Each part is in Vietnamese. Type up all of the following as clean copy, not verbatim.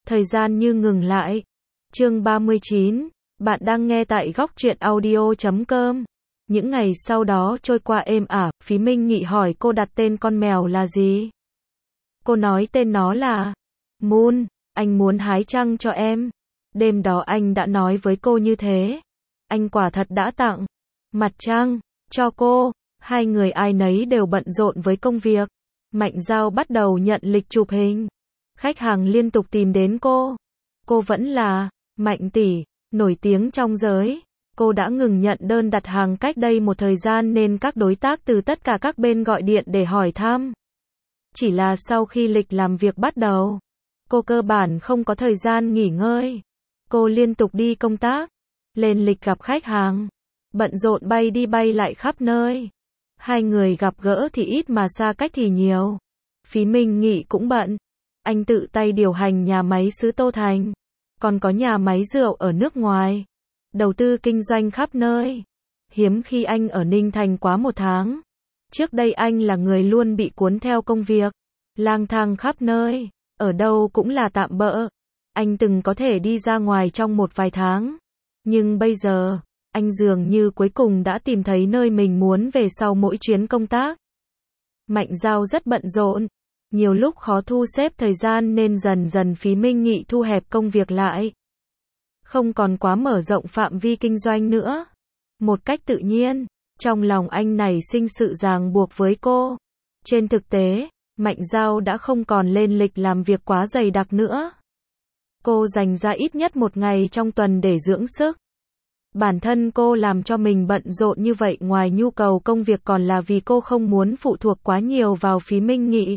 Thời gian như ngừng lại. Chương 39, bạn đang nghe tại góc truyện audio.com. Những ngày sau đó trôi qua êm ả, Phí Minh Nghị hỏi cô đặt tên con mèo là gì. Cô nói tên nó là Moon, anh muốn hái trăng cho em. Đêm đó anh đã nói với cô như thế. Anh quả thật đã tặng mặt trăng cho cô. Hai người ai nấy đều bận rộn với công việc. Mạnh Dao bắt đầu nhận lịch chụp hình. Khách hàng liên tục tìm đến cô. Cô vẫn là Mạnh tỷ, nổi tiếng trong giới. Cô đã ngừng nhận đơn đặt hàng cách đây một thời gian nên các đối tác từ tất cả các bên gọi điện để hỏi thăm. Chỉ là sau khi lịch làm việc bắt đầu, cô cơ bản không có thời gian nghỉ ngơi. Cô liên tục đi công tác, lên lịch gặp khách hàng, bận rộn bay đi bay lại khắp nơi. Hai người gặp gỡ thì ít mà xa cách thì nhiều. Phí Minh Nghị cũng bận. Anh tự tay điều hành nhà máy sứ Tô Thành, còn có nhà máy rượu ở nước ngoài. Đầu tư kinh doanh khắp nơi. Hiếm khi anh ở Ninh Thành quá một tháng. Trước đây anh là người luôn bị cuốn theo công việc, lang thang khắp nơi, ở đâu cũng là tạm bợ. Anh từng có thể đi ra ngoài trong một vài tháng. Nhưng bây giờ, anh dường như cuối cùng đã tìm thấy nơi mình muốn về sau mỗi chuyến công tác. Mạnh Dao rất bận rộn. Nhiều lúc khó thu xếp thời gian nên dần dần Phí Minh Nghị thu hẹp công việc lại. Không còn quá mở rộng phạm vi kinh doanh nữa. Một cách tự nhiên, trong lòng anh nảy sinh sự ràng buộc với cô. Trên thực tế, Mạnh Dao đã không còn lên lịch làm việc quá dày đặc nữa. Cô dành ra ít nhất một ngày trong tuần để dưỡng sức. Bản thân cô làm cho mình bận rộn như vậy ngoài nhu cầu công việc còn là vì cô không muốn phụ thuộc quá nhiều vào Phí Minh Nghị.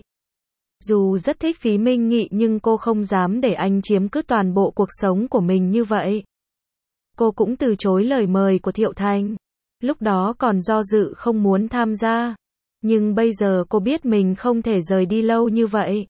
Dù rất thích Phí Minh Nghị nhưng cô không dám để anh chiếm cứ toàn bộ cuộc sống của mình như vậy. Cô cũng từ chối lời mời của Thiệu Thành. Lúc đó còn do dự không muốn tham gia. Nhưng bây giờ cô biết mình không thể rời đi lâu như vậy.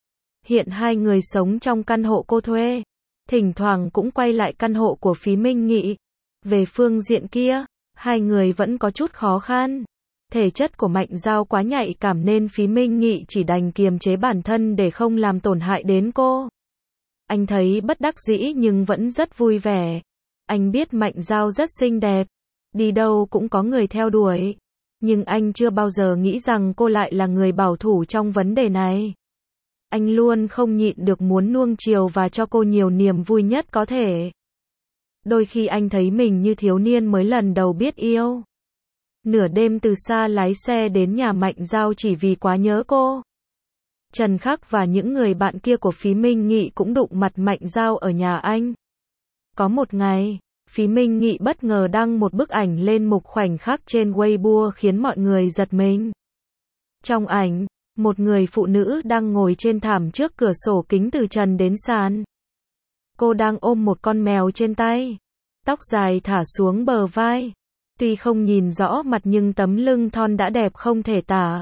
Hiện hai người sống trong căn hộ cô thuê. Thỉnh thoảng cũng quay lại căn hộ của Phí Minh Nghị. Về phương diện kia, hai người vẫn có chút khó khăn. Thể chất của Mạnh Dao quá nhạy cảm nên Phí Minh Nghị chỉ đành kiềm chế bản thân để không làm tổn hại đến cô. Anh thấy bất đắc dĩ nhưng vẫn rất vui vẻ. Anh biết Mạnh Dao rất xinh đẹp, đi đâu cũng có người theo đuổi. Nhưng anh chưa bao giờ nghĩ rằng cô lại là người bảo thủ trong vấn đề này. Anh luôn không nhịn được muốn nuông chiều và cho cô nhiều niềm vui nhất có thể. Đôi khi anh thấy mình như thiếu niên mới lần đầu biết yêu. Nửa đêm từ xa lái xe đến nhà Mạnh Dao chỉ vì quá nhớ cô. Trần Khắc và những người bạn kia của Phí Minh Nghị cũng đụng mặt Mạnh Dao ở nhà anh. Có một ngày, Phí Minh Nghị bất ngờ đăng một bức ảnh lên mục khoảnh khắc trên Weibo khiến mọi người giật mình. Trong ảnh, một người phụ nữ đang ngồi trên thảm trước cửa sổ kính từ trần đến sàn. Cô đang ôm một con mèo trên tay, tóc dài thả xuống bờ vai. Tuy không nhìn rõ mặt nhưng tấm lưng thon đã đẹp không thể tả.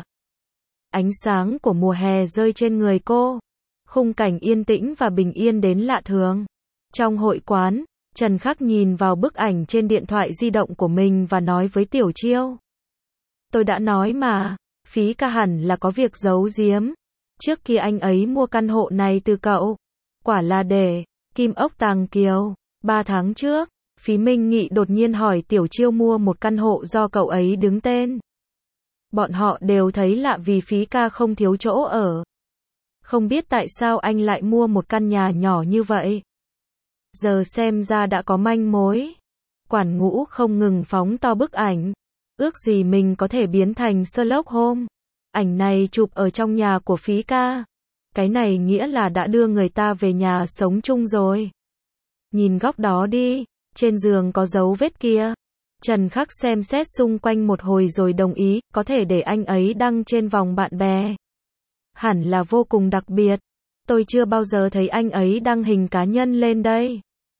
Ánh sáng của mùa hè rơi trên người cô. Khung cảnh yên tĩnh và bình yên đến lạ thường. Trong hội quán, Trần Khắc nhìn vào bức ảnh trên điện thoại di động của mình và nói với Tiểu Chiêu. Tôi đã nói mà, Phí ca hẳn là có việc giấu giếm. Trước kia anh ấy mua căn hộ này từ cậu. Quả là để kim ốc tàng kiều. 3 tháng trước, Phí Minh Nghị đột nhiên hỏi Tiểu Chiêu mua một căn hộ do cậu ấy đứng tên. Bọn họ đều thấy lạ vì Phí ca không thiếu chỗ ở. Không biết tại sao anh lại mua một căn nhà nhỏ như vậy. Giờ xem ra đã có manh mối. Quản Ngũ không ngừng phóng to bức ảnh. Ước gì mình có thể biến thành Sherlock Holmes. Ảnh này chụp ở trong nhà của Phí ca. Cái này nghĩa là đã đưa người ta về nhà sống chung rồi. Nhìn góc đó đi. Trên giường có dấu vết kia. Trần Khắc xem xét xung quanh một hồi rồi đồng ý, có thể để anh ấy đăng trên vòng bạn bè. Hẳn là vô cùng đặc biệt. Tôi chưa bao giờ thấy anh ấy đăng hình cá nhân lên đây.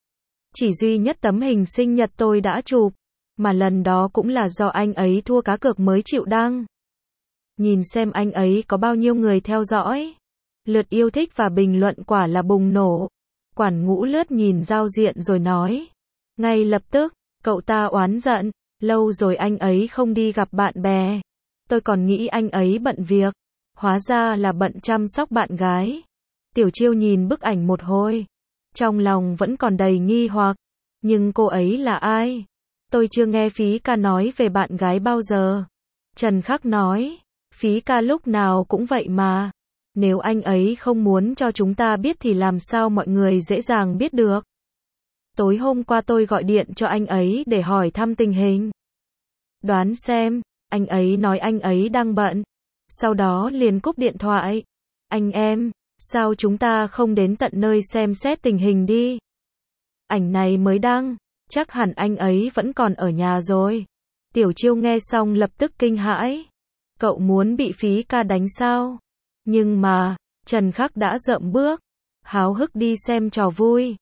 Chỉ duy nhất tấm hình sinh nhật tôi đã chụp, mà lần đó cũng là do anh ấy thua cá cược mới chịu đăng. Nhìn xem anh ấy có bao nhiêu người theo dõi. Lượt yêu thích và bình luận quả là bùng nổ. Quản Ngũ lướt nhìn giao diện rồi nói. Ngay lập tức, cậu ta oán giận, lâu rồi anh ấy không đi gặp bạn bè. Tôi còn nghĩ anh ấy bận việc, hóa ra là bận chăm sóc bạn gái. Tiểu Chiêu nhìn bức ảnh một hồi, trong lòng vẫn còn đầy nghi hoặc, nhưng cô ấy là ai? Tôi chưa nghe Phí ca nói về bạn gái bao giờ. Trần Khắc nói, Phí ca lúc nào cũng vậy mà. Nếu anh ấy không muốn cho chúng ta biết thì làm sao mọi người dễ dàng biết được. Tối hôm qua tôi gọi điện cho anh ấy để hỏi thăm tình hình. Đoán xem, anh ấy nói anh ấy đang bận. Sau đó liền cúp điện thoại. Anh em, sao chúng ta không đến tận nơi xem xét tình hình đi? Ảnh này mới đăng, chắc hẳn anh ấy vẫn còn ở nhà rồi. Tiểu Chiêu nghe xong lập tức kinh hãi. Cậu muốn bị Phí ca đánh sao? Nhưng mà, Trần Khắc đã rậm bước, háo hức đi xem trò vui.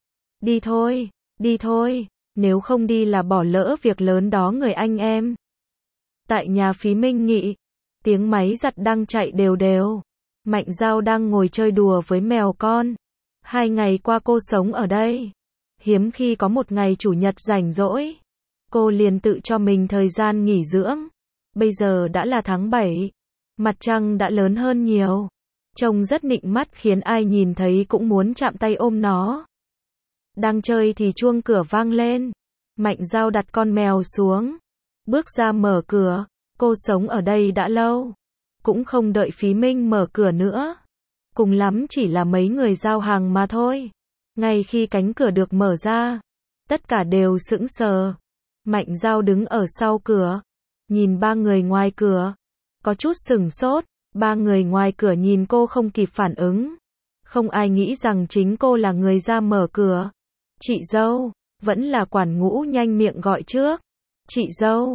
Đi thôi, nếu không đi là bỏ lỡ việc lớn đó người anh em. Tại nhà Phí Minh Nghị, tiếng máy giặt đang chạy đều đều. Mạnh Dao đang ngồi chơi đùa với mèo con. 2 ngày qua cô sống ở đây. Hiếm khi có một ngày chủ nhật rảnh rỗi. Cô liền tự cho mình thời gian nghỉ dưỡng. Bây giờ đã là tháng 7. Mặt trăng đã lớn hơn nhiều. Trông rất nịnh mắt khiến ai nhìn thấy cũng muốn chạm tay ôm nó. Đang chơi thì chuông cửa vang lên. Mạnh Dao đặt con mèo xuống. Bước ra mở cửa. Cô sống ở đây đã lâu. Cũng không đợi Phí Minh mở cửa nữa. Cùng lắm chỉ là mấy người giao hàng mà thôi. Ngay khi cánh cửa được mở ra, tất cả đều sững sờ. Mạnh Dao đứng ở sau cửa, nhìn 3 người ngoài cửa, có chút sửng sốt. 3 người ngoài cửa nhìn cô không kịp phản ứng. Không ai nghĩ rằng chính cô là người ra mở cửa. Chị dâu, vẫn là quản ngũ nhanh miệng gọi trước. Chị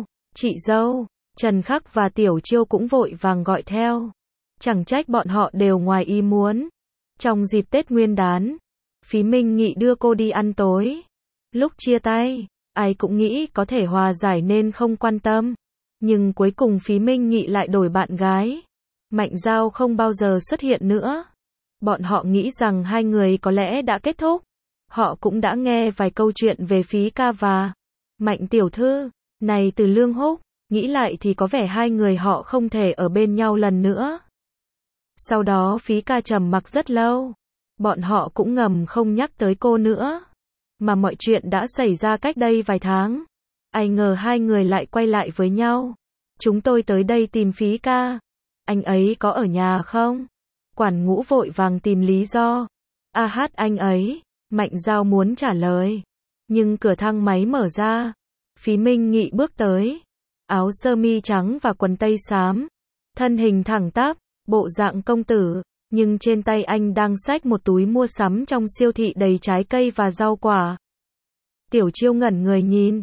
dâu, Trần Khắc và Tiểu Chiêu cũng vội vàng gọi theo. Chẳng trách bọn họ đều ngoài ý muốn. Trong dịp Tết Nguyên đán, Phí Minh Nghị đưa cô đi ăn tối. Lúc chia tay, ai cũng nghĩ có thể hòa giải nên không quan tâm. Nhưng cuối cùng Phí Minh Nghị lại đổi bạn gái. Mạnh Dao không bao giờ xuất hiện nữa. Bọn họ nghĩ rằng hai người có lẽ đã kết thúc. Họ cũng đã nghe vài câu chuyện về Phí ca và Mạnh tiểu thư. Này từ Lương Húc, nghĩ lại thì có vẻ hai người họ không thể ở bên nhau lần nữa. Sau đó Phí ca trầm mặc rất lâu. Bọn họ cũng ngầm không nhắc tới cô nữa. Mà mọi chuyện đã xảy ra cách đây vài tháng. Ai ngờ hai người lại quay lại với nhau. Chúng tôi tới đây tìm Phí ca. Anh ấy có ở nhà không? Quản ngũ vội vàng tìm lý do. Anh ấy. Mạnh Dao muốn trả lời. Nhưng cửa thang máy mở ra. Phí Minh Nghị bước tới. Áo sơ mi trắng và quần tây xám. Thân hình thẳng tắp, bộ dạng công tử. Nhưng trên tay anh đang xách một túi mua sắm trong siêu thị đầy trái cây và rau quả. Tiểu Chiêu ngẩn người nhìn.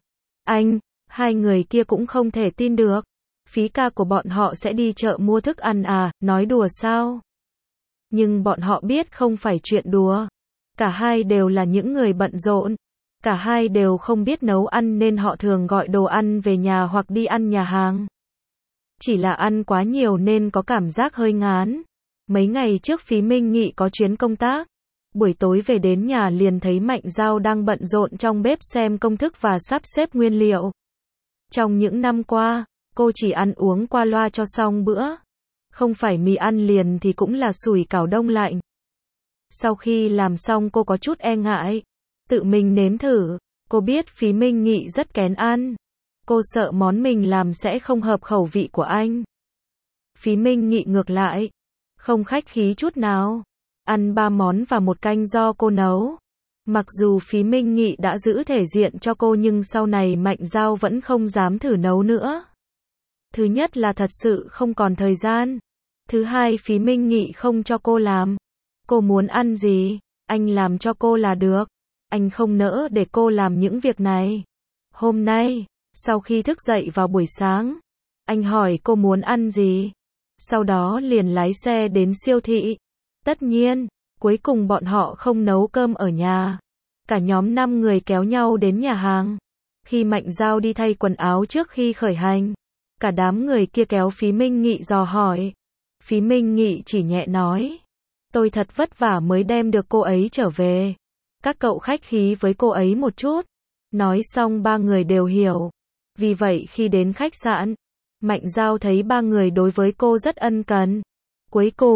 Hai người kia cũng không thể tin được. Phí ca của bọn họ sẽ đi chợ mua thức ăn à, nói đùa sao? Nhưng bọn họ biết không phải chuyện đùa. Cả hai đều là những người bận rộn. Cả hai đều không biết nấu ăn nên họ thường gọi đồ ăn về nhà hoặc đi ăn nhà hàng. Chỉ là ăn quá nhiều nên có cảm giác hơi ngán. Mấy ngày trước Phí Minh Nghị có chuyến công tác. Buổi tối về đến nhà liền thấy Mạnh Dao đang bận rộn trong bếp xem công thức và sắp xếp nguyên liệu. Trong những năm qua, cô chỉ ăn uống qua loa cho xong bữa. Không phải mì ăn liền thì cũng là sủi cảo đông lạnh. Sau khi làm xong cô có chút e ngại. Tự mình nếm thử. Cô biết Phí Minh Nghị rất kén ăn. Cô sợ món mình làm sẽ không hợp khẩu vị của anh. Phí Minh Nghị ngược lại. Không khách khí chút nào. Ăn 3 món và một canh do cô nấu. Mặc dù Phí Minh Nghị đã giữ thể diện cho cô nhưng sau này Mạnh Dao vẫn không dám thử nấu nữa. Thứ nhất là thật sự không còn thời gian. Thứ hai Phí Minh Nghị không cho cô làm. Cô muốn ăn gì, anh làm cho cô là được. Anh không nỡ để cô làm những việc này. Hôm nay, sau khi thức dậy vào buổi sáng, anh hỏi cô muốn ăn gì. Sau đó liền lái xe đến siêu thị. Tất nhiên, cuối cùng bọn họ không nấu cơm ở nhà. Cả nhóm 5 người kéo nhau đến nhà hàng. Khi Mạnh Dao đi thay quần áo trước khi khởi hành, cả đám người kia kéo Phí Minh Nghị dò hỏi. Phí Minh Nghị chỉ nhẹ nói. Tôi thật vất vả mới đem được cô ấy trở về. Các cậu khách khí với cô ấy một chút. Nói xong 3 người đều hiểu. Vì vậy khi đến khách sạn, Mạnh Dao thấy 3 người đối với cô rất ân cần. Cuối cùng,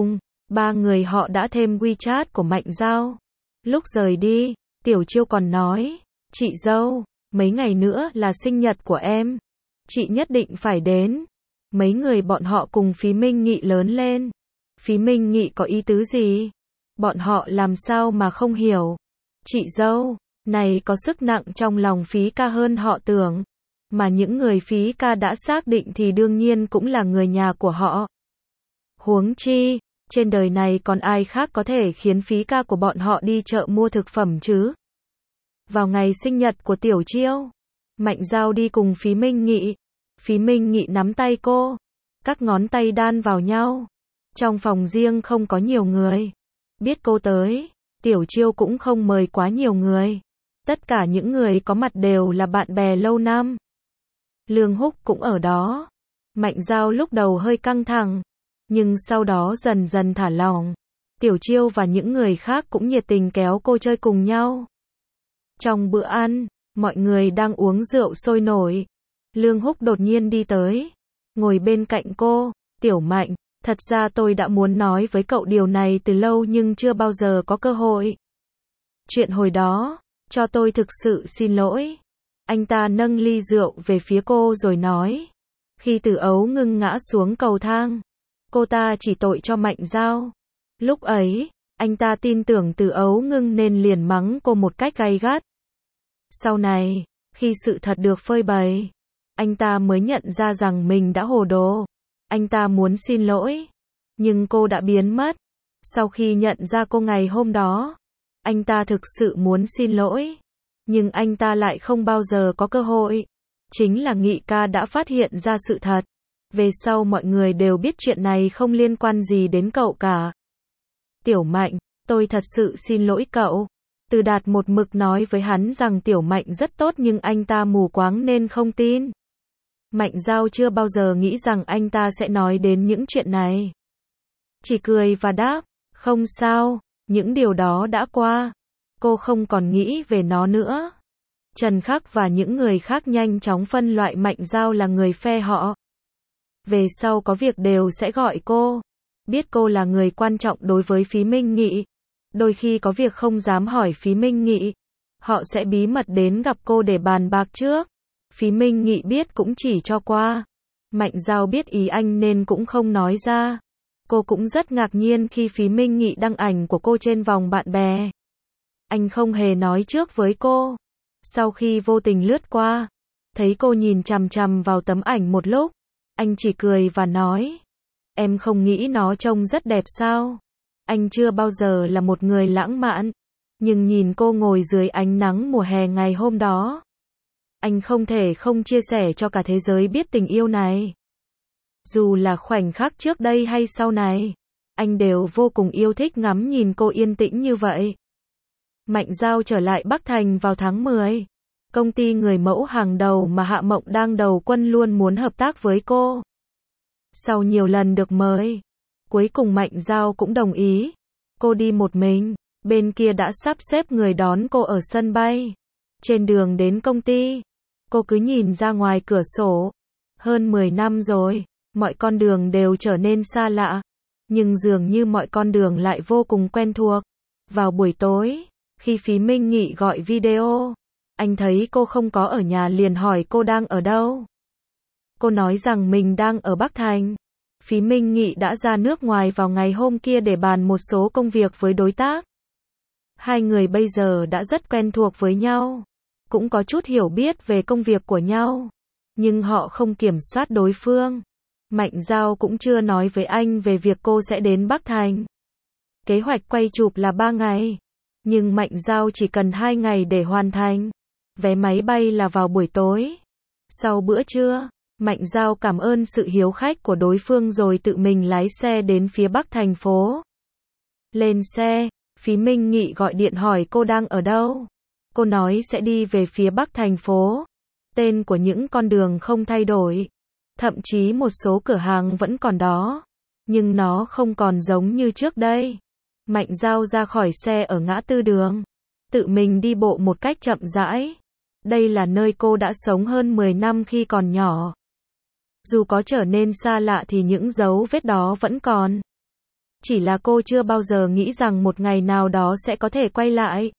Ba người họ đã thêm WeChat của Mạnh Giao. Lúc rời đi, Tiểu Chiêu còn nói, chị dâu, mấy ngày nữa là sinh nhật của em. Chị nhất định phải đến. Mấy người bọn họ cùng Phí Minh Nghị lớn lên. Phí Minh Nghị có ý tứ gì? Bọn họ làm sao mà không hiểu. Chị dâu, này có sức nặng trong lòng Phí ca hơn họ tưởng. Mà những người Phí ca đã xác định thì đương nhiên cũng là người nhà của họ. Huống chi, trên đời này còn ai khác có thể khiến Phí ca của bọn họ đi chợ mua thực phẩm chứ? Vào ngày sinh nhật của Tiểu Chiêu, Mạnh Giao đi cùng Phí Minh Nghị. Phí Minh Nghị nắm tay cô, các ngón tay đan vào nhau. Trong phòng riêng không có nhiều người. Biết cô tới, Tiểu Chiêu cũng không mời quá nhiều người. Tất cả những người có mặt đều là bạn bè lâu năm. Lương Húc cũng ở đó. Mạnh Giao lúc đầu hơi căng thẳng, nhưng sau đó dần dần thả lỏng. Tiểu Chiêu và những người khác cũng nhiệt tình kéo cô chơi cùng nhau. Trong bữa ăn, mọi người đang uống rượu sôi nổi. Lương Húc đột nhiên đi tới, ngồi bên cạnh cô. Tiểu Mạnh, thật ra tôi đã muốn nói với cậu điều này từ lâu nhưng chưa bao giờ có cơ hội. Chuyện hồi đó, cho tôi thực sự xin lỗi. Anh ta nâng ly rượu về phía cô rồi nói. Khi Từ Ấu Ngưng ngã xuống cầu thang, cô ta chỉ tội cho Mạnh Giao. Lúc ấy, anh ta tin tưởng Từ Ấu Ngưng nên liền mắng cô một cách gay gắt. Sau này, khi sự thật được phơi bày, anh ta mới nhận ra rằng mình đã hồ đồ. Anh ta muốn xin lỗi, nhưng cô đã biến mất. Sau khi nhận ra cô ngày hôm đó, anh ta thực sự muốn xin lỗi, nhưng anh ta lại không bao giờ có cơ hội. Chính là Nghị ca đã phát hiện ra sự thật. Về sau mọi người đều biết chuyện này không liên quan gì đến cậu cả. Tiểu Mạnh, tôi thật sự xin lỗi cậu. Từ Đạt một mực nói với hắn rằng Tiểu Mạnh rất tốt nhưng anh ta mù quáng nên không tin. Mạnh Giao chưa bao giờ nghĩ rằng anh ta sẽ nói đến những chuyện này. Chỉ cười và đáp, không sao, những điều đó đã qua. Cô không còn nghĩ về nó nữa. Trần Khắc và những người khác nhanh chóng phân loại Mạnh Giao là người phe họ. Về sau có việc đều sẽ gọi cô. Biết cô là người quan trọng đối với Phí Minh Nghị. Đôi khi có việc không dám hỏi Phí Minh Nghị. Họ sẽ bí mật đến gặp cô để bàn bạc trước. Phí Minh Nghị biết cũng chỉ cho qua. Mạnh Giao biết ý anh nên cũng không nói ra. Cô cũng rất ngạc nhiên khi Phí Minh Nghị đăng ảnh của cô trên vòng bạn bè. Anh không hề nói trước với cô. Sau khi vô tình lướt qua, thấy cô nhìn chằm chằm vào tấm ảnh một lúc, anh chỉ cười và nói, em không nghĩ nó trông rất đẹp sao? Anh chưa bao giờ là một người lãng mạn, nhưng nhìn cô ngồi dưới ánh nắng mùa hè ngày hôm đó, anh không thể không chia sẻ cho cả thế giới biết tình yêu này. Dù là khoảnh khắc trước đây hay sau này, anh đều vô cùng yêu thích ngắm nhìn cô yên tĩnh như vậy. Mạnh Giao trở lại Bắc Thành vào tháng 10. Công ty người mẫu hàng đầu mà Hạ Mộng đang đầu quân luôn muốn hợp tác với cô. Sau nhiều lần được mời, cuối cùng Mạnh Giao cũng đồng ý. Cô đi một mình, bên kia đã sắp xếp người đón cô ở sân bay. Trên đường đến công ty, cô cứ nhìn ra ngoài cửa sổ. Hơn 10 năm rồi, mọi con đường đều trở nên xa lạ, nhưng dường như mọi con đường lại vô cùng quen thuộc. Vào buổi tối, khi Phí Minh Nghị gọi video, anh thấy cô không có ở nhà liền hỏi cô đang ở đâu. Cô nói rằng mình đang ở Bắc Thành. Phí Minh Nghị đã ra nước ngoài vào ngày hôm kia để bàn một số công việc với đối tác. Hai người bây giờ đã rất quen thuộc với nhau, cũng có chút hiểu biết về công việc của nhau, nhưng họ không kiểm soát đối phương. Mạnh Giao cũng chưa nói với anh về việc cô sẽ đến Bắc Thành. Kế hoạch quay chụp là 3 ngày, nhưng Mạnh Giao chỉ cần 2 ngày để hoàn thành. Vé máy bay là vào buổi tối. Sau bữa trưa, Mạnh Giao cảm ơn sự hiếu khách của đối phương rồi tự mình lái xe đến phía Bắc thành phố. Lên xe, Phí Minh Nghị gọi điện hỏi cô đang ở đâu. Cô nói sẽ đi về phía Bắc thành phố. Tên của những con đường không thay đổi. Thậm chí một số cửa hàng vẫn còn đó. Nhưng nó không còn giống như trước đây. Mạnh Giao ra khỏi xe ở ngã tư đường. Tự mình đi bộ một cách chậm rãi. Đây là nơi cô đã sống hơn 10 năm khi còn nhỏ. Dù có trở nên xa lạ thì những dấu vết đó vẫn còn. Chỉ là cô chưa bao giờ nghĩ rằng một ngày nào đó sẽ có thể quay lại.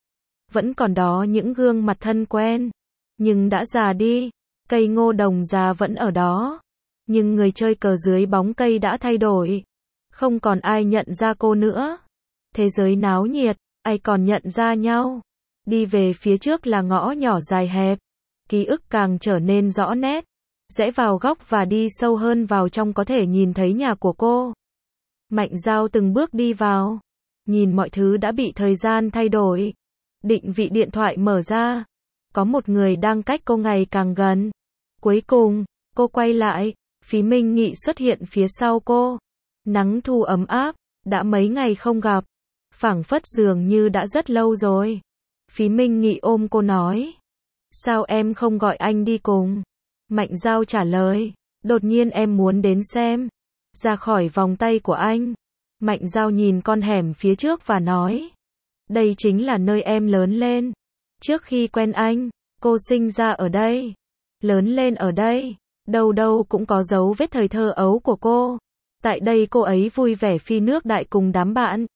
Vẫn còn đó những gương mặt thân quen, nhưng đã già đi. Cây ngô đồng già vẫn ở đó, nhưng người chơi cờ dưới bóng cây đã thay đổi. Không còn ai nhận ra cô nữa. Thế giới náo nhiệt, ai còn nhận ra nhau. Đi về phía trước là ngõ nhỏ dài hẹp. Ký ức càng trở nên rõ nét. Rẽ vào góc và đi sâu hơn vào trong có thể nhìn thấy nhà của cô. Mạnh Dao từng bước đi vào. Nhìn mọi thứ đã bị thời gian thay đổi. Định vị điện thoại mở ra. Có một người đang cách cô ngày càng gần. Cuối cùng, cô quay lại. Phí Minh Nghị xuất hiện phía sau cô. Nắng thu ấm áp. Đã mấy ngày không gặp. Phảng phất dường như đã rất lâu rồi. Phí Minh Nghị ôm cô nói. Sao em không gọi anh đi cùng? Mạnh Dao trả lời. Đột nhiên em muốn đến xem. Ra khỏi vòng tay của anh. Mạnh Dao nhìn con hẻm phía trước và nói. Đây chính là nơi em lớn lên. Trước khi quen anh, cô sinh ra ở đây. Lớn lên ở đây. Đâu đâu cũng có dấu vết thời thơ ấu của cô. Tại đây cô ấy vui vẻ phi nước đại cùng đám bạn.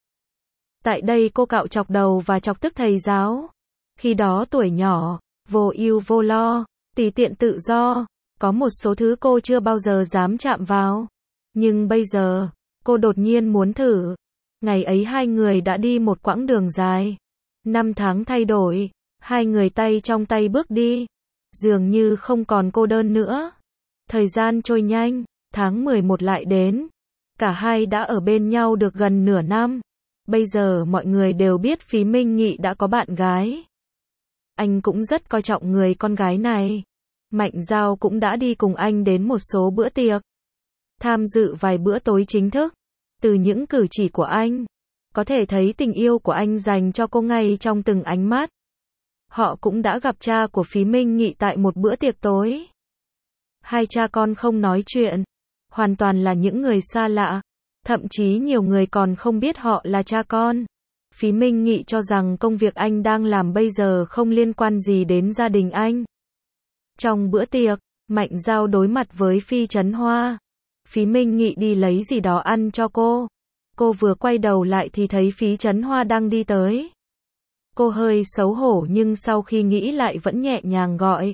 Tại đây cô cạo chọc đầu và chọc tức thầy giáo. Khi đó tuổi nhỏ, vô ưu vô lo, tùy tiện tự do. Có một số thứ cô chưa bao giờ dám chạm vào. Nhưng bây giờ, cô đột nhiên muốn thử. Ngày ấy hai người đã đi một quãng đường dài. 5 tháng thay đổi, hai người tay trong tay bước đi. Dường như không còn cô đơn nữa. Thời gian trôi nhanh, tháng 11 lại đến. Cả hai đã ở bên nhau được gần nửa năm. Bây giờ mọi người đều biết Phí Minh Nghị đã có bạn gái. Anh cũng rất coi trọng người con gái này. Mạnh Dao cũng đã đi cùng anh đến một số bữa tiệc. Tham dự vài bữa tối chính thức. Từ những cử chỉ của anh, có thể thấy tình yêu của anh dành cho cô ngay trong từng ánh mắt. Họ cũng đã gặp cha của Phí Minh Nghị tại một bữa tiệc tối. Hai cha con không nói chuyện. Hoàn toàn là những người xa lạ. Thậm chí nhiều người còn không biết họ là cha con. Phí Minh Nghị cho rằng công việc anh đang làm bây giờ không liên quan gì đến gia đình anh. Trong bữa tiệc, Mạnh Dao đối mặt với Phi Trấn Hoa. Phí Minh Nghị đi lấy gì đó ăn cho cô. Cô vừa quay đầu lại thì thấy Phí Trấn Hoa đang đi tới. Cô hơi xấu hổ nhưng sau khi nghĩ lại vẫn nhẹ nhàng gọi.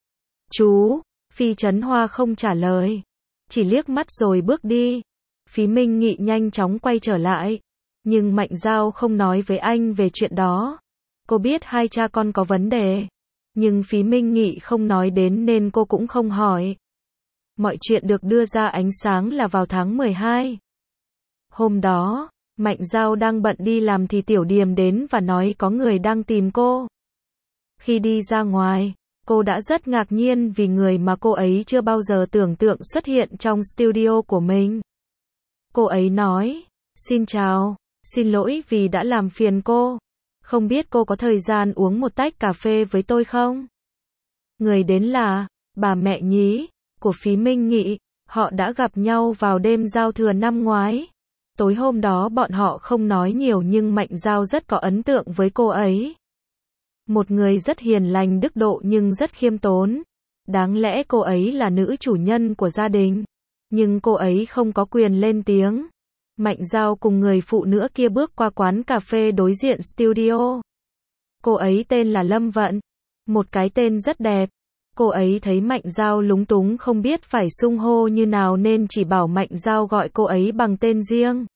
Chú, Phi Trấn Hoa không trả lời. Chỉ liếc mắt rồi bước đi. Phí Minh Nghị nhanh chóng quay trở lại. Nhưng Mạnh Dao không nói với anh về chuyện đó. Cô biết hai cha con có vấn đề. Nhưng Phí Minh Nghị không nói đến nên cô cũng không hỏi. Mọi chuyện được đưa ra ánh sáng là vào tháng 12. Hôm đó, Mạnh Dao đang bận đi làm thì Tiểu Điềm đến và nói có người đang tìm cô. Khi đi ra ngoài, cô đã rất ngạc nhiên vì người mà cô ấy chưa bao giờ tưởng tượng xuất hiện trong studio của mình. Cô ấy nói, xin chào, xin lỗi vì đã làm phiền cô. Không biết cô có thời gian uống một tách cà phê với tôi không? Người đến là bà mẹ nhí của Phí Minh Nghị. Họ đã gặp nhau vào đêm giao thừa năm ngoái. Tối hôm đó bọn họ không nói nhiều nhưng Mạnh Dao rất có ấn tượng với cô ấy. Một người rất hiền lành đức độ nhưng rất khiêm tốn. Đáng lẽ cô ấy là nữ chủ nhân của gia đình. Nhưng cô ấy không có quyền lên tiếng. Mạnh Dao cùng người phụ nữ kia bước qua quán cà phê đối diện studio. Cô ấy tên là Lâm Vận. Một cái tên rất đẹp. Cô ấy thấy Mạnh Dao lúng túng không biết phải xưng hô như nào nên chỉ bảo Mạnh Dao gọi cô ấy bằng tên riêng.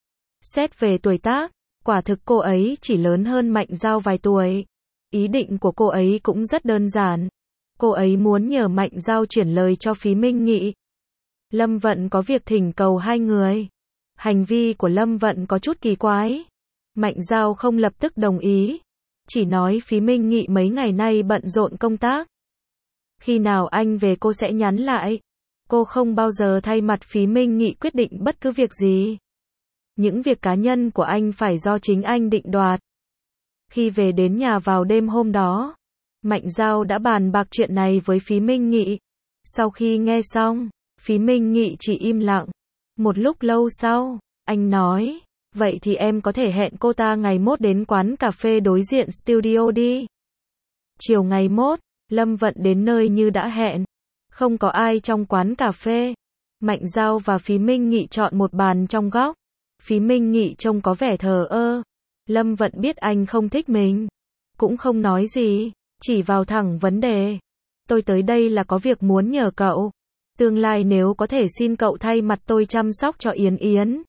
Xét về tuổi tác, quả thực cô ấy chỉ lớn hơn Mạnh Dao vài tuổi. Ý định của cô ấy cũng rất đơn giản. Cô ấy muốn nhờ Mạnh Dao chuyển lời cho Phí Minh Nghị. Lâm Vận có việc thỉnh cầu hai người. Hành vi của Lâm Vận có chút kỳ quái. Mạnh Dao không lập tức đồng ý. Chỉ nói Phí Minh Nghị mấy ngày nay bận rộn công tác. Khi nào anh về cô sẽ nhắn lại. Cô không bao giờ thay mặt Phí Minh Nghị quyết định bất cứ việc gì. Những việc cá nhân của anh phải do chính anh định đoạt. Khi về đến nhà vào đêm hôm đó, Mạnh Dao đã bàn bạc chuyện này với Phí Minh Nghị. Sau khi nghe xong, Phí Minh Nghị chỉ im lặng. Một lúc lâu sau, anh nói, vậy thì em có thể hẹn cô ta ngày mốt đến quán cà phê đối diện studio đi. Chiều ngày mốt, Lâm Vận đến nơi như đã hẹn. Không có ai trong quán cà phê. Mạnh Dao và Phí Minh Nghị chọn một bàn trong góc. Phí Minh Nghị trông có vẻ thờ ơ. Lâm Vận biết anh không thích mình, cũng không nói gì, chỉ vào thẳng vấn đề. Tôi tới đây là có việc muốn nhờ cậu. Tương lai nếu có thể xin cậu thay mặt tôi chăm sóc cho Yến Yến.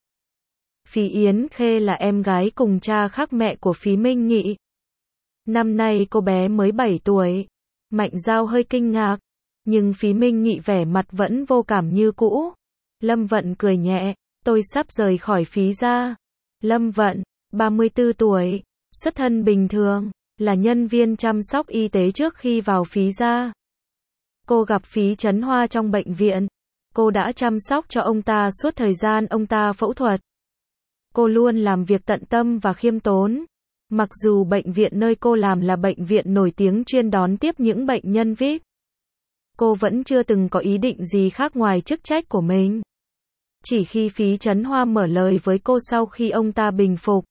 Phí Yến Khê là em gái cùng cha khác mẹ của Phí Minh Nghị. Năm nay cô bé mới 7 tuổi. Mạnh Giao hơi kinh ngạc, nhưng Phí Minh Nghị vẻ mặt vẫn vô cảm như cũ. Lâm Vận cười nhẹ, tôi sắp rời khỏi Phí gia. Lâm Vận, 34 tuổi, xuất thân bình thường, là nhân viên chăm sóc y tế trước khi vào Phí gia. Cô gặp Phí Chấn Hoa trong bệnh viện. Cô đã chăm sóc cho ông ta suốt thời gian ông ta phẫu thuật. Cô luôn làm việc tận tâm và khiêm tốn. Mặc dù bệnh viện nơi cô làm là bệnh viện nổi tiếng chuyên đón tiếp những bệnh nhân VIP, cô vẫn chưa từng có ý định gì khác ngoài chức trách của mình. Chỉ khi Phí Chấn Hoa mở lời với cô sau khi ông ta bình phục,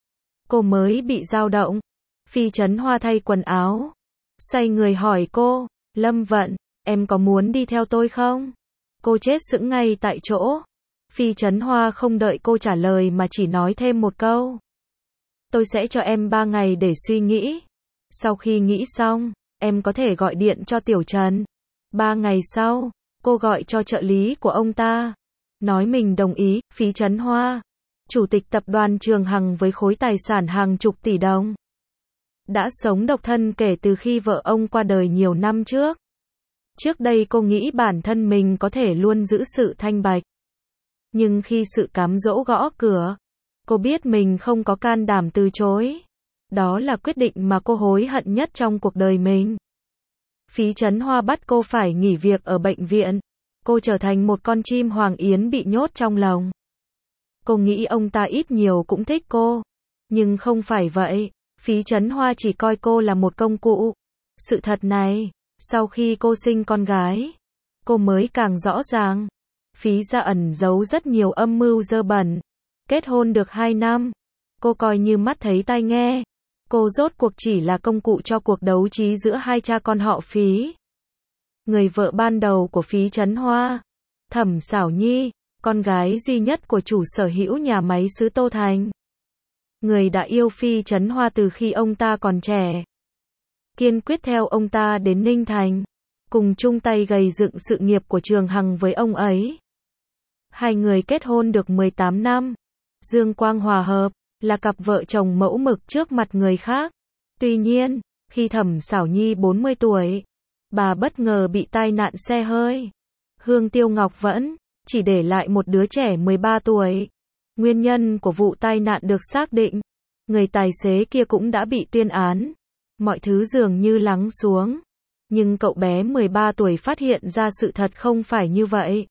cô mới bị dao động. Phí Chấn Hoa thay quần áo, xoay người hỏi cô, Lâm Vận, em có muốn đi theo tôi không? Cô chết sững ngay tại chỗ. Phí Chấn Hoa không đợi cô trả lời mà chỉ nói thêm một câu. Tôi sẽ cho em 3 ngày để suy nghĩ. Sau khi nghĩ xong, em có thể gọi điện cho Tiểu Trần. 3 ngày sau, cô gọi cho trợ lý của ông ta. Nói mình đồng ý. Phí Chấn Hoa, chủ tịch tập đoàn Trường Hằng với khối tài sản hàng chục tỷ đồng, đã sống độc thân kể từ khi vợ ông qua đời nhiều năm trước. Trước đây cô nghĩ bản thân mình có thể luôn giữ sự thanh bạch. Nhưng khi sự cám dỗ gõ cửa, cô biết mình không có can đảm từ chối. Đó là quyết định mà cô hối hận nhất trong cuộc đời mình. Phí Chấn Hoa bắt cô phải nghỉ việc ở bệnh viện. Cô trở thành một con chim hoàng yến bị nhốt trong lồng. Cô nghĩ ông ta ít nhiều cũng thích cô. Nhưng không phải vậy. Phí Chấn Hoa chỉ coi cô là một công cụ. Sự thật này, sau khi cô sinh con gái, cô mới càng rõ ràng. Phí gia ẩn giấu rất nhiều âm mưu dơ bẩn. Kết hôn được 2 năm, cô coi như mắt thấy tai nghe. Cô rốt cuộc chỉ là công cụ cho cuộc đấu trí giữa hai cha con họ Phí. Người vợ ban đầu của Phí Chấn Hoa, Thẩm Xảo Nhi, con gái duy nhất của chủ sở hữu nhà máy sứ Tô Thành. Người đã yêu Phí Chấn Hoa từ khi ông ta còn trẻ. Kiên quyết theo ông ta đến Ninh Thành, cùng chung tay gầy dựng sự nghiệp của Trường Hằng với ông ấy. Hai người kết hôn được 18 năm. Dương quang hòa hợp, là cặp vợ chồng mẫu mực trước mặt người khác. Tuy nhiên, khi Thẩm Xảo Nhi 40 tuổi, bà bất ngờ bị tai nạn xe hơi. Hương Tiêu Ngọc vẫn chỉ để lại một đứa trẻ 13 tuổi. Nguyên nhân của vụ tai nạn được xác định. Người tài xế kia cũng đã bị tuyên án. Mọi thứ dường như lắng xuống. Nhưng cậu bé 13 tuổi phát hiện ra sự thật không phải như vậy.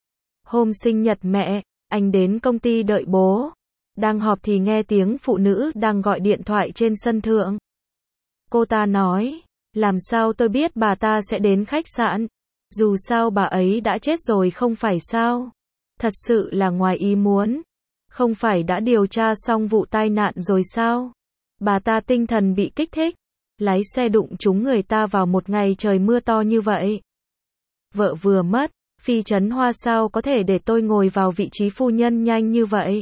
Hôm sinh nhật mẹ, anh đến công ty đợi bố. Đang họp thì nghe tiếng phụ nữ đang gọi điện thoại trên sân thượng. Cô ta nói, làm sao tôi biết bà ta sẽ đến khách sạn? Dù sao bà ấy đã chết rồi không phải sao? Thật sự là ngoài ý muốn. Không phải đã điều tra xong vụ tai nạn rồi sao? Bà ta tinh thần bị kích thích, lái xe đụng trúng người ta vào một ngày trời mưa to như vậy. Vợ vừa mất, Phí Chấn Hoa sao có thể để tôi ngồi vào vị trí phu nhân nhanh như vậy?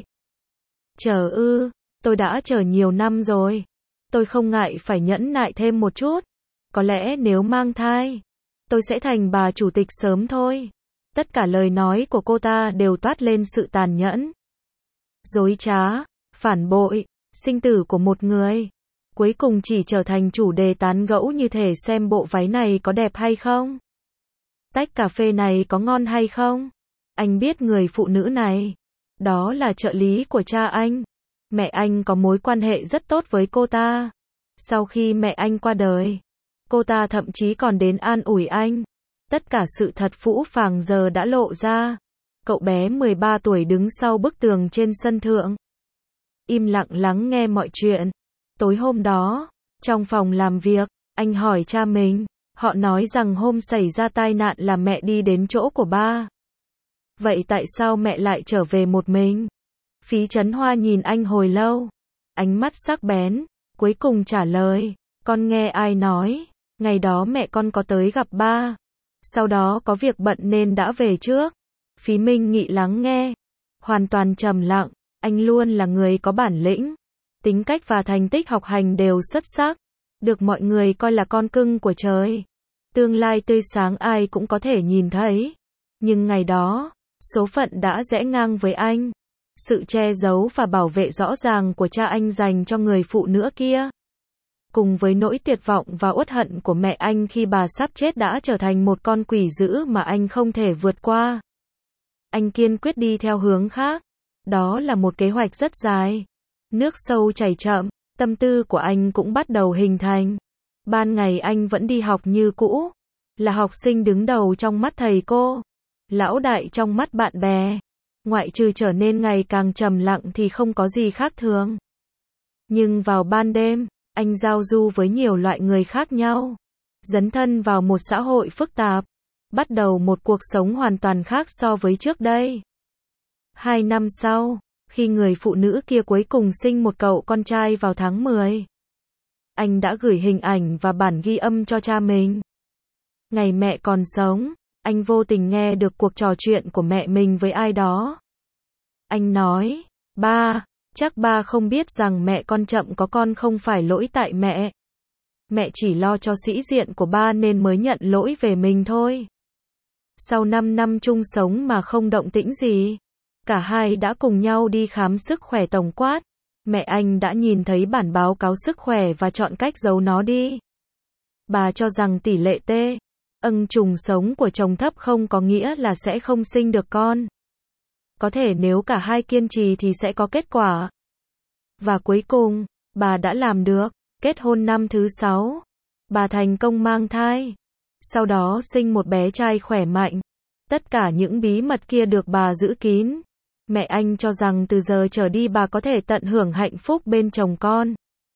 Chờ ư, tôi đã chờ nhiều năm rồi. Tôi không ngại phải nhẫn nại thêm một chút. Có lẽ nếu mang thai, tôi sẽ thành bà chủ tịch sớm thôi. Tất cả lời nói của cô ta đều toát lên sự tàn nhẫn, dối trá, phản bội, sinh tử của một người. Cuối cùng chỉ trở thành chủ đề tán gẫu như thể xem bộ váy này có đẹp hay không? Tách cà phê này có ngon hay không? Anh biết người phụ nữ này. Đó là trợ lý của cha anh. Mẹ anh có mối quan hệ rất tốt với cô ta. Sau khi mẹ anh qua đời, cô ta thậm chí còn đến an ủi anh. Tất cả sự thật phũ phàng giờ đã lộ ra. Cậu bé 13 tuổi đứng sau bức tường trên sân thượng, im lặng lắng nghe mọi chuyện. Tối hôm đó, trong phòng làm việc, anh hỏi cha mình. Họ nói rằng hôm xảy ra tai nạn là mẹ đi đến chỗ của ba. Vậy tại sao mẹ lại trở về một mình? Phí Chấn Hoa nhìn anh hồi lâu, ánh mắt sắc bén, cuối cùng trả lời, con nghe ai nói, ngày đó mẹ con có tới gặp ba. Sau đó có việc bận nên đã về trước. Phí Minh Nghị lắng nghe, hoàn toàn trầm lặng, Anh luôn là người có bản lĩnh, tính cách và thành tích học hành đều xuất sắc, được mọi người coi là con cưng của trời. Tương lai tươi sáng ai cũng có thể nhìn thấy. Nhưng ngày đó, số phận đã rẽ ngang với anh. Sự che giấu và bảo vệ rõ ràng của cha anh dành cho người phụ nữ kia, cùng với nỗi tuyệt vọng và uất hận của mẹ anh khi bà sắp chết đã trở thành một con quỷ dữ mà anh không thể vượt qua. Anh kiên quyết đi theo hướng khác. Đó là một kế hoạch rất dài. Nước sâu chảy chậm, tâm tư của anh cũng bắt đầu hình thành. Ban ngày anh vẫn đi học như cũ, là học sinh đứng đầu trong mắt thầy cô, lão đại trong mắt bạn bè. Ngoại trừ trở nên ngày càng trầm lặng thì không có gì khác thường. Nhưng vào ban đêm, anh giao du với nhiều loại người khác nhau, dấn thân vào một xã hội phức tạp, bắt đầu một cuộc sống hoàn toàn khác so với trước đây. 2 năm sau, khi người phụ nữ kia cuối cùng sinh một cậu con trai vào tháng 10, anh đã gửi hình ảnh và bản ghi âm cho cha mình. Ngày mẹ còn sống, anh vô tình nghe được cuộc trò chuyện của mẹ mình với ai đó. Anh nói, ba, chắc ba không biết rằng mẹ con chậm có con không phải lỗi tại mẹ. Mẹ chỉ lo cho sĩ diện của ba nên mới nhận lỗi về mình thôi. Sau 5 năm chung sống mà không động tĩnh gì, cả hai đã cùng nhau đi khám sức khỏe tổng quát. Mẹ anh đã nhìn thấy bản báo cáo sức khỏe và chọn cách giấu nó đi. Bà cho rằng tỷ lệ trùng sống của chồng thấp không có nghĩa là sẽ không sinh được con. Có thể nếu cả hai kiên trì thì sẽ có kết quả. Và cuối cùng, bà đã làm được. Kết hôn năm thứ 6, bà thành công mang thai. Sau đó sinh một bé trai khỏe mạnh. Tất cả những bí mật kia được bà giữ kín. Mẹ anh cho rằng từ giờ trở đi bà có thể tận hưởng hạnh phúc bên chồng con.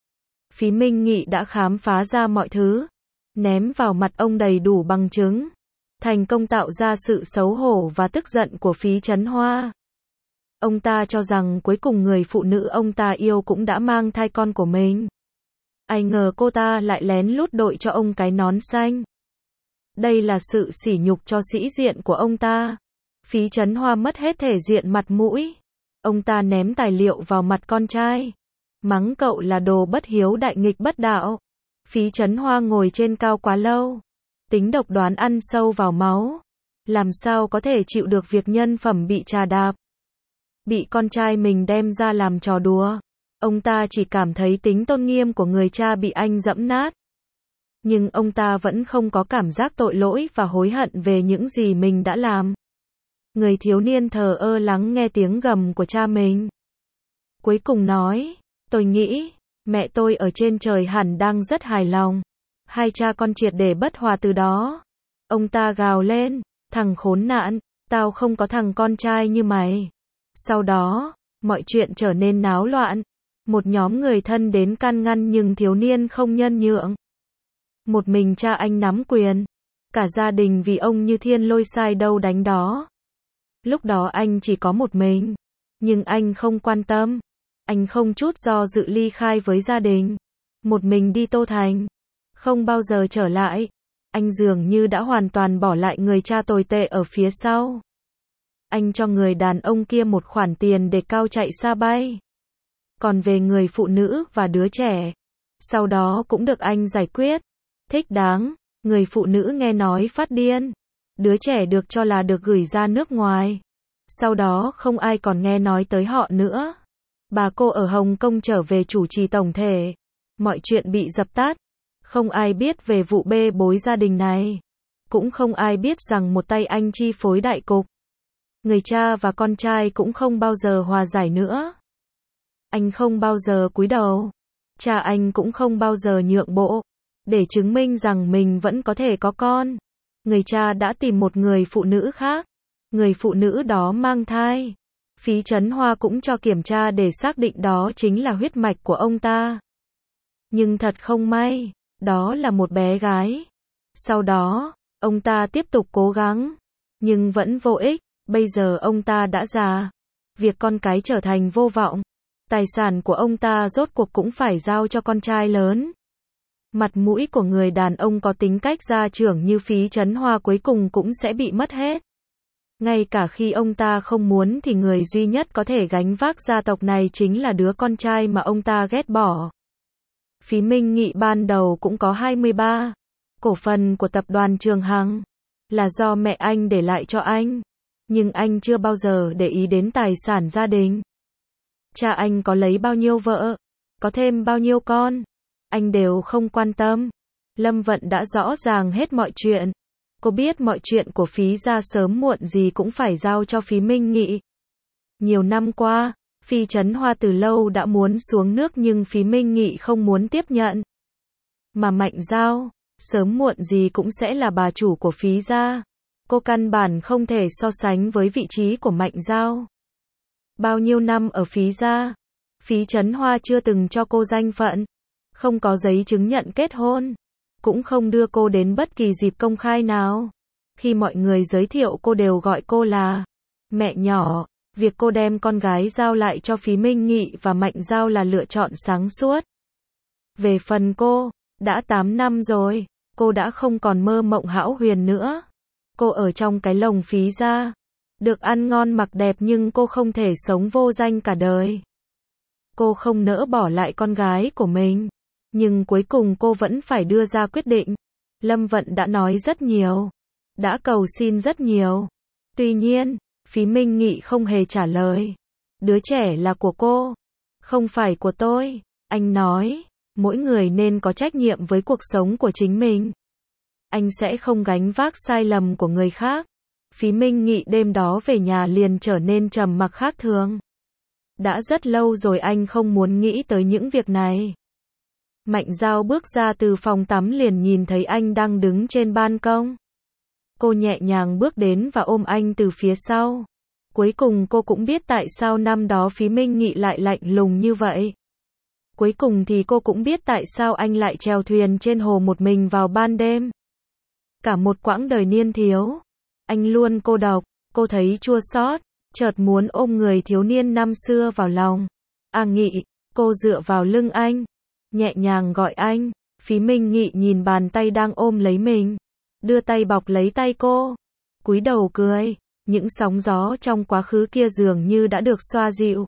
Phí Minh Nghị đã khám phá ra mọi thứ, ném vào mặt ông đầy đủ bằng chứng, thành công tạo ra sự xấu hổ và tức giận của Phí Trấn Hoa. Ông ta cho rằng cuối cùng người phụ nữ ông ta yêu cũng đã mang thai con của mình. Ai ngờ cô ta lại lén lút đội cho ông cái nón xanh. Đây là sự sỉ nhục cho sĩ diện của ông ta. Phí Trấn Hoa mất hết thể diện mặt mũi. Ông ta ném tài liệu vào mặt con trai, mắng cậu là đồ bất hiếu đại nghịch bất đạo. Phí Trấn Hoa ngồi trên cao quá lâu, tính độc đoán ăn sâu vào máu, làm sao có thể chịu được việc nhân phẩm bị trà đạp, bị con trai mình đem ra làm trò đùa. Ông ta chỉ cảm thấy tính tôn nghiêm của người cha bị anh dẫm nát. Nhưng ông ta vẫn không có cảm giác tội lỗi và hối hận về những gì mình đã làm. Người thiếu niên thờ ơ lắng nghe tiếng gầm của cha mình. Cuối cùng nói, tôi nghĩ, mẹ tôi ở trên trời hẳn đang rất hài lòng. Hai cha con triệt để bất hòa từ đó. Ông ta gào lên, thằng khốn nạn, tao không có thằng con trai như mày. Sau đó, mọi chuyện trở nên náo loạn. Một nhóm người thân đến can ngăn nhưng thiếu niên không nhân nhượng. Một mình cha anh nắm quyền. Cả gia đình vì ông như thiên lôi sai đâu đánh đó. Lúc đó anh chỉ có một mình. Nhưng anh không quan tâm. Anh không chút do dự ly khai với gia đình. Một mình đi Tô Thành. Không bao giờ trở lại. Anh dường như đã hoàn toàn bỏ lại người cha tồi tệ ở phía sau. Anh cho người đàn ông kia một khoản tiền để cao chạy xa bay. Còn về người phụ nữ và đứa trẻ, sau đó cũng được anh giải quyết. Thích đáng, người phụ nữ nghe nói phát điên. Đứa trẻ được cho là được gửi ra nước ngoài. Sau đó không ai còn nghe nói tới họ nữa. Bà cô ở Hồng Kông trở về chủ trì tổng thể. Mọi chuyện bị dập tắt. Không ai biết về vụ bê bối gia đình này. Cũng không ai biết rằng một tay anh chi phối đại cục. Người cha và con trai cũng không bao giờ hòa giải nữa. Anh không bao giờ cúi đầu. Cha anh cũng không bao giờ nhượng bộ. Để chứng minh rằng mình vẫn có thể có con. Người cha đã tìm một người phụ nữ khác. Người phụ nữ đó mang thai. Phí Trấn Hoa cũng cho kiểm tra để xác định đó chính là huyết mạch của ông ta. Nhưng thật không may, đó là một bé gái. Sau đó, ông ta tiếp tục cố gắng. Nhưng vẫn vô ích. Bây giờ ông ta đã già. Việc con cái trở thành vô vọng. Tài sản của ông ta rốt cuộc cũng phải giao cho con trai lớn. Mặt mũi của người đàn ông có tính cách gia trưởng như Phí Trấn Hoa cuối cùng cũng sẽ bị mất hết. Ngay cả khi ông ta không muốn thì người duy nhất có thể gánh vác gia tộc này chính là đứa con trai mà ông ta ghét bỏ. Phí Minh Nghị ban đầu cũng có 23 cổ phần của tập đoàn Trường Hằng, là do mẹ anh để lại cho anh, nhưng anh chưa bao giờ để ý đến tài sản gia đình. Cha anh có lấy bao nhiêu vợ, có thêm bao nhiêu con, anh đều không quan tâm. Lâm Vận đã rõ ràng hết mọi chuyện. Cô biết mọi chuyện của Phí gia sớm muộn gì cũng phải giao cho Phí Minh Nghị. Nhiều năm qua, Phí Trấn Hoa từ lâu đã muốn xuống nước nhưng Phí Minh Nghị không muốn tiếp nhận. Mà Mạnh Giao, sớm muộn gì cũng sẽ là bà chủ của Phí gia. Cô căn bản không thể so sánh với vị trí của Mạnh Giao. Bao nhiêu năm ở Phí gia, Phí Trấn Hoa chưa từng cho cô danh phận, không có giấy chứng nhận kết hôn, cũng không đưa cô đến bất kỳ dịp công khai nào. Khi mọi người giới thiệu cô đều gọi cô là mẹ nhỏ. Việc cô đem con gái giao lại cho Phí Minh Nghị và Mạnh Giao là lựa chọn sáng suốt. Về phần cô, đã 8 năm rồi, cô đã không còn mơ mộng hão huyền nữa. Cô ở trong cái lồng Phí gia, được ăn ngon mặc đẹp nhưng cô không thể sống vô danh cả đời. Cô không nỡ bỏ lại con gái của mình, nhưng cuối cùng cô vẫn phải đưa ra quyết định. Lâm Vận đã nói rất nhiều, đã cầu xin rất nhiều. Tuy nhiên, Phí Minh Nghị không hề trả lời. Đứa trẻ là của cô, không phải của tôi. Anh nói, mỗi người nên có trách nhiệm với cuộc sống của chính mình. Anh sẽ không gánh vác sai lầm của người khác. Phí Minh Nghị đêm đó về nhà liền trở nên trầm mặc khác thường. Đã rất lâu rồi anh không muốn nghĩ tới những việc này. Mạnh Giao bước ra từ phòng tắm liền nhìn thấy anh đang đứng trên ban công. Cô nhẹ nhàng bước đến và ôm anh từ phía sau. Cuối cùng cô cũng biết tại sao năm đó Phí Minh Nghị lại lạnh lùng như vậy. Cuối cùng thì cô cũng biết tại sao anh lại chèo thuyền trên hồ một mình vào ban đêm. Cả một quãng đời niên thiếu, anh luôn cô độc, cô thấy chua xót, chợt muốn ôm người thiếu niên năm xưa vào lòng. À Nghị, cô dựa vào lưng anh, nhẹ nhàng gọi anh. Phí Minh Nghị nhìn bàn tay đang ôm lấy mình, đưa tay bọc lấy tay cô, cúi đầu cười. Những sóng gió trong quá khứ kia dường như đã được xoa dịu.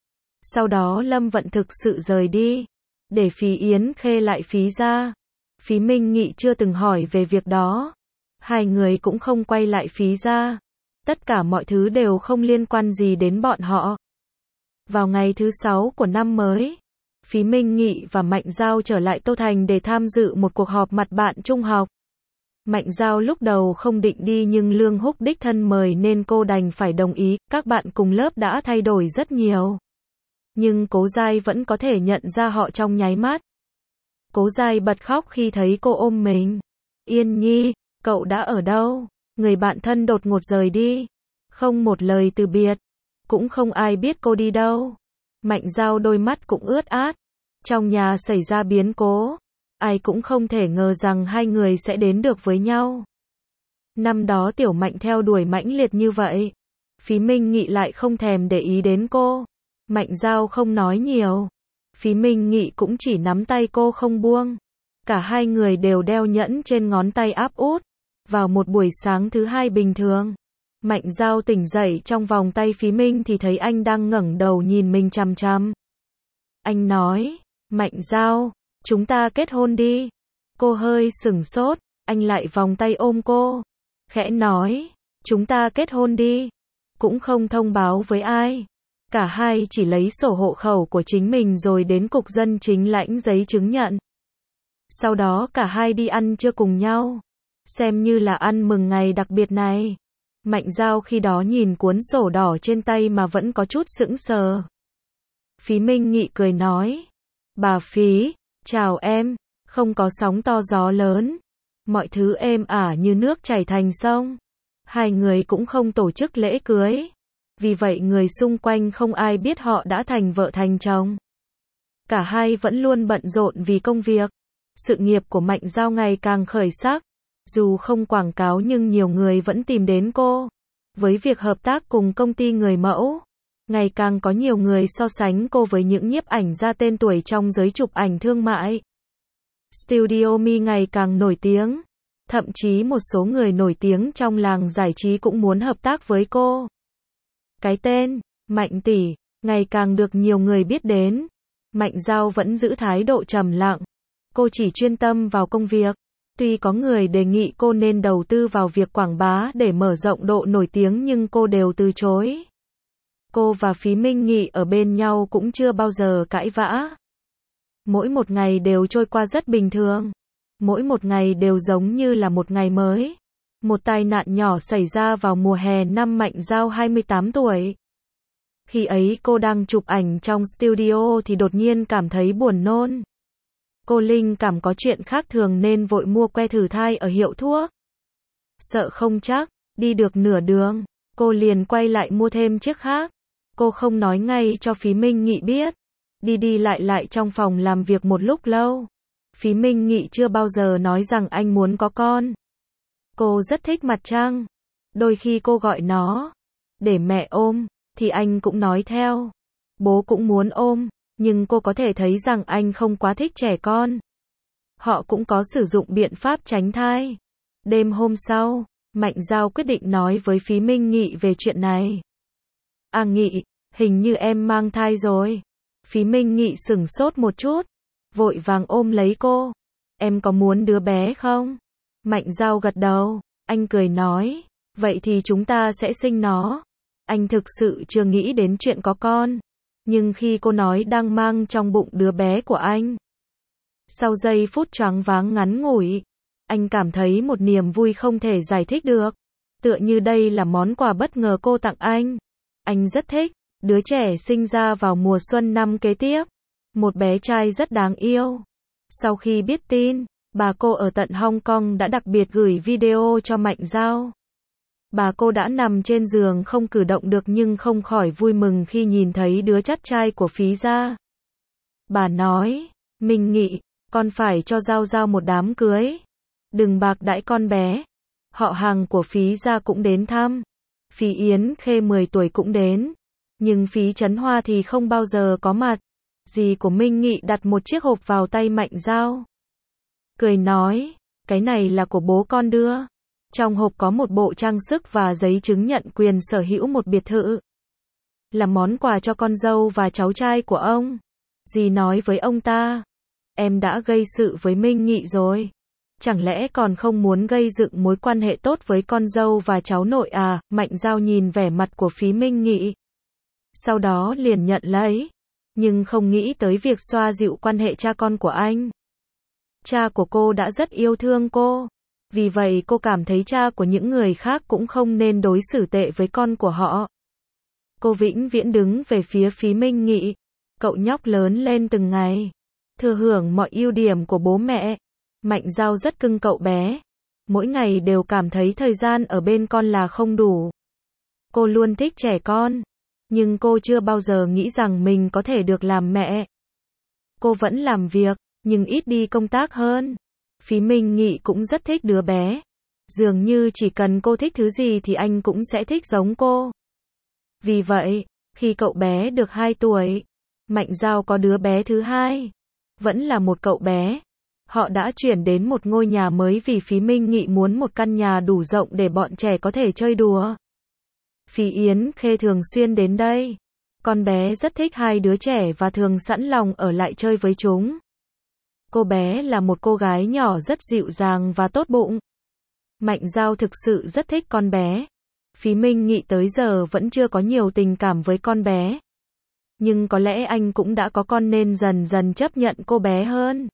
Sau đó Lâm Vận thực sự rời đi, để Phí Yến Khê lại Phí gia. Phí Minh Nghị chưa từng hỏi về việc đó. Hai người cũng không quay lại Phí gia. Tất cả mọi thứ đều không liên quan gì đến bọn họ. Vào ngày thứ 6 của năm mới, Phí Minh Nghị và Mạnh Giao trở lại Tô Thành để tham dự một cuộc họp mặt bạn trung học. Mạnh Giao lúc đầu không định đi nhưng Lương Húc đích thân mời nên cô đành phải đồng ý. Các bạn cùng lớp đã thay đổi rất nhiều, nhưng Cố Giai vẫn có thể nhận ra họ trong nháy mắt. Cố Giai bật khóc khi thấy cô ôm mình. Yên Nhi, cậu đã ở đâu? Người bạn thân đột ngột rời đi, không một lời từ biệt, cũng không ai biết cô đi đâu. Mạnh Giao đôi mắt cũng ướt át. Trong nhà xảy ra biến cố, ai cũng không thể ngờ rằng hai người sẽ đến được với nhau. Năm đó Tiểu Mạnh theo đuổi mãnh liệt như vậy, Phí Minh Nghị lại không thèm để ý đến cô. Mạnh Giao không nói nhiều, Phí Minh Nghị cũng chỉ nắm tay cô không buông. Cả hai người đều đeo nhẫn trên ngón tay áp út. Vào một buổi sáng thứ hai bình thường, Mạnh Giao tỉnh dậy trong vòng tay Phí Minh thì thấy anh đang ngẩng đầu nhìn mình chằm chằm. Anh nói, Mạnh Giao, chúng ta kết hôn đi. Cô hơi sửng sốt, anh lại vòng tay ôm cô, khẽ nói, chúng ta kết hôn đi. Cũng không thông báo với ai. Cả hai chỉ lấy sổ hộ khẩu của chính mình rồi đến cục dân chính lãnh giấy chứng nhận. Sau đó cả hai đi ăn trưa cùng nhau, xem như là ăn mừng ngày đặc biệt này. Mạnh Giao khi đó nhìn cuốn sổ đỏ trên tay mà vẫn có chút sững sờ. Phí Minh Nghị cười nói, bà Phí, chào em, không có sóng to gió lớn. Mọi thứ êm ả như nước chảy thành sông. Hai người cũng không tổ chức lễ cưới. Vì vậy người xung quanh không ai biết họ đã thành vợ thành chồng. Cả hai vẫn luôn bận rộn vì công việc. Sự nghiệp của Mạnh Giao ngày càng khởi sắc. Dù không quảng cáo nhưng nhiều người vẫn tìm đến cô. Với việc hợp tác cùng công ty người mẫu, ngày càng có nhiều người so sánh cô với những nhiếp ảnh gia tên tuổi trong giới chụp ảnh thương mại. Studio Mi ngày càng nổi tiếng. Thậm chí một số người nổi tiếng trong làng giải trí cũng muốn hợp tác với cô. Cái tên Mạnh tỷ ngày càng được nhiều người biết đến. Mạnh Dao vẫn giữ thái độ trầm lặng. Cô chỉ chuyên tâm vào công việc. Tuy có người đề nghị cô nên đầu tư vào việc quảng bá để mở rộng độ nổi tiếng nhưng cô đều từ chối. Cô và Phí Minh Nghị ở bên nhau cũng chưa bao giờ cãi vã. Mỗi một ngày đều trôi qua rất bình thường. Mỗi một ngày đều giống như là một ngày mới. Một tai nạn nhỏ xảy ra vào mùa hè năm Mạnh Dao 28 tuổi. Khi ấy cô đang chụp ảnh trong studio thì đột nhiên cảm thấy buồn nôn. Cô linh cảm có chuyện khác thường nên vội mua que thử thai ở hiệu thuốc. Sợ không chắc, đi được nửa đường, cô liền quay lại mua thêm chiếc khác. Cô không nói ngay cho Phí Minh Nghị biết. Đi đi lại lại trong phòng làm việc một lúc lâu. Phí Minh Nghị chưa bao giờ nói rằng anh muốn có con. Cô rất thích mặt trăng. Đôi khi cô gọi nó để mẹ ôm, thì anh cũng nói theo. Bố cũng muốn ôm, nhưng cô có thể thấy rằng anh không quá thích trẻ con. Họ cũng có sử dụng biện pháp tránh thai. Đêm hôm sau, Mạnh Dao quyết định nói với Phí Minh Nghị về chuyện này. À Nghị, hình như em mang thai rồi. Phí Minh Nghị sửng sốt một chút, vội vàng ôm lấy cô. Em có muốn đứa bé không? Mạnh Dao gật đầu, anh cười nói, vậy thì chúng ta sẽ sinh nó. Anh thực sự chưa nghĩ đến chuyện có con. Nhưng khi cô nói đang mang trong bụng đứa bé của anh, sau giây phút choáng váng ngắn ngủi, anh cảm thấy một niềm vui không thể giải thích được. Tựa như đây là món quà bất ngờ cô tặng anh. Anh rất thích. Đứa trẻ sinh ra vào mùa xuân năm kế tiếp. Một bé trai rất đáng yêu. Sau khi biết tin, bà cô ở tận Hong Kong đã đặc biệt gửi video cho Mạnh Dao. Bà cô đã nằm trên giường không cử động được nhưng không khỏi vui mừng khi nhìn thấy đứa chắt trai của Phí gia. Bà nói, Minh Nghị, con phải cho Dao Dao một đám cưới. Đừng bạc đãi con bé. Họ hàng của Phí gia cũng đến thăm. Phí Yến Khê 10 tuổi cũng đến. Nhưng Phí Trấn Hoa thì không bao giờ có mặt. Dì của Minh Nghị đặt một chiếc hộp vào tay Mạnh Dao. Cười nói, cái này là của bố con đưa. Trong hộp có một bộ trang sức và giấy chứng nhận quyền sở hữu một biệt thự. Là món quà cho con dâu và cháu trai của ông. Dì nói với ông ta, em đã gây sự với Minh Nghị rồi. Chẳng lẽ còn không muốn gây dựng mối quan hệ tốt với con dâu và cháu nội à? Mạnh Dao nhìn vẻ mặt của Phí Minh Nghị. Sau đó liền nhận lấy. Nhưng không nghĩ tới việc xoa dịu quan hệ cha con của anh. Cha của cô đã rất yêu thương cô. Vì vậy cô cảm thấy cha của những người khác cũng không nên đối xử tệ với con của họ. Cô vĩnh viễn đứng về phía Phí Minh Nghị. Cậu nhóc lớn lên từng ngày. Thừa hưởng mọi ưu điểm của bố mẹ. Mạnh Dao rất cưng cậu bé. Mỗi ngày đều cảm thấy thời gian ở bên con là không đủ. Cô luôn thích trẻ con. Nhưng cô chưa bao giờ nghĩ rằng mình có thể được làm mẹ. Cô vẫn làm việc, nhưng ít đi công tác hơn. Phí Minh Nghị cũng rất thích đứa bé. Dường như chỉ cần cô thích thứ gì thì anh cũng sẽ thích giống cô. Vì vậy, khi cậu bé được 2 tuổi, Mạnh Dao có đứa bé thứ hai. Vẫn là một cậu bé. Họ đã chuyển đến một ngôi nhà mới vì Phí Minh Nghị muốn một căn nhà đủ rộng để bọn trẻ có thể chơi đùa. Phí Yến Khê thường xuyên đến đây. Con bé rất thích hai đứa trẻ và thường sẵn lòng ở lại chơi với chúng. Cô bé là một cô gái nhỏ rất dịu dàng và tốt bụng. Mạnh Dao thực sự rất thích con bé. Phí Minh Nghị tới giờ vẫn chưa có nhiều tình cảm với con bé. Nhưng có lẽ anh cũng đã có con nên dần dần chấp nhận cô bé hơn.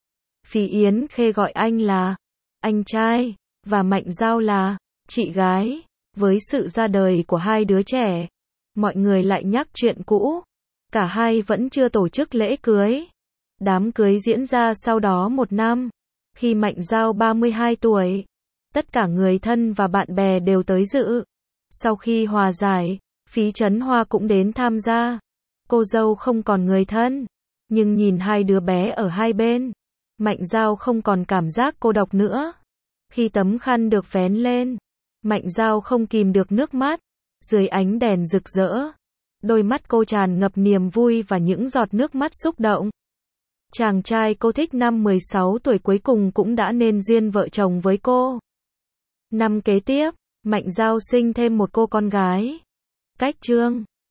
Phí Yến Khê gọi anh là anh trai, và Mạnh Dao là chị gái. Với sự ra đời của hai đứa trẻ, mọi người lại nhắc chuyện cũ. Cả hai vẫn chưa tổ chức lễ cưới. Đám cưới diễn ra sau đó 1 năm. Khi Mạnh Dao 32 tuổi, tất cả người thân và bạn bè đều tới dự. Sau khi hòa giải, Phí Trấn Hoa cũng đến tham gia. Cô dâu không còn người thân, nhưng nhìn hai đứa bé ở hai bên, Mạnh Dao không còn cảm giác cô độc nữa. Khi tấm khăn được vén lên, Mạnh Dao không kìm được nước mắt. Dưới ánh đèn rực rỡ, đôi mắt cô tràn ngập niềm vui và những giọt nước mắt xúc động. Chàng trai cô thích năm 16 tuổi cuối cùng cũng đã nên duyên vợ chồng với cô. Năm kế tiếp, Mạnh Giao sinh thêm một cô con gái. Cách chương